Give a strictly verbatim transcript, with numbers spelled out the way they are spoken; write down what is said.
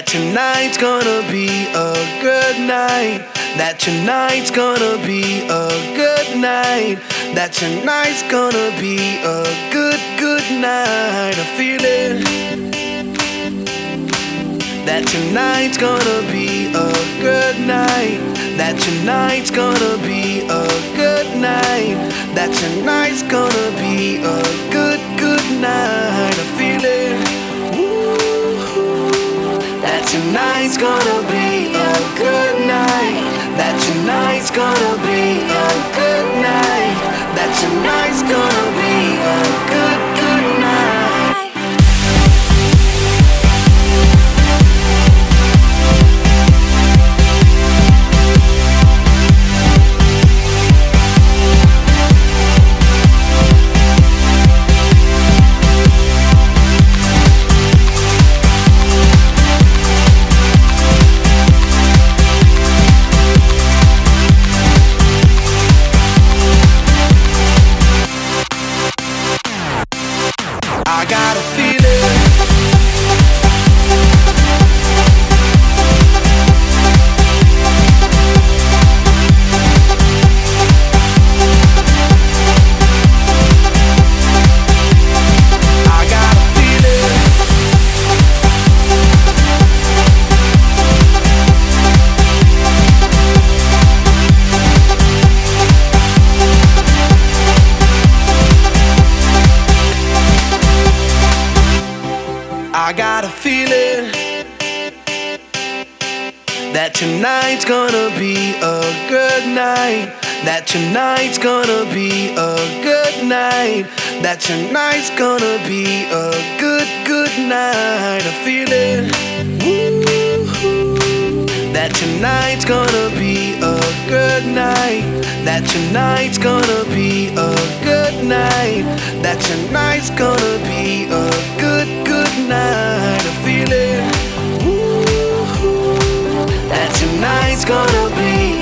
that tonight's gonna be a good night. That tonight's gonna be a good night. That tonight's gonna be a good, good night. I feel it. That tonight's gonna be a good night. That tonight's gonna be a good night. That tonight's gonna be a good, good night. I feel it. That tonight's gonna be a good night. That tonight's gonna be a good night. That tonight's gonna be a good, good night. I got a feeling. I got a feeling. I got a feeling that tonight's gonna be a good night. That tonight's gonna be a good night. That tonight's gonna be a good, good night. I feel it. That tonight's gonna be a good night. That tonight's gonna be a good night. That tonight's gonna be a good, good night. I feel it. That tonight's gonna be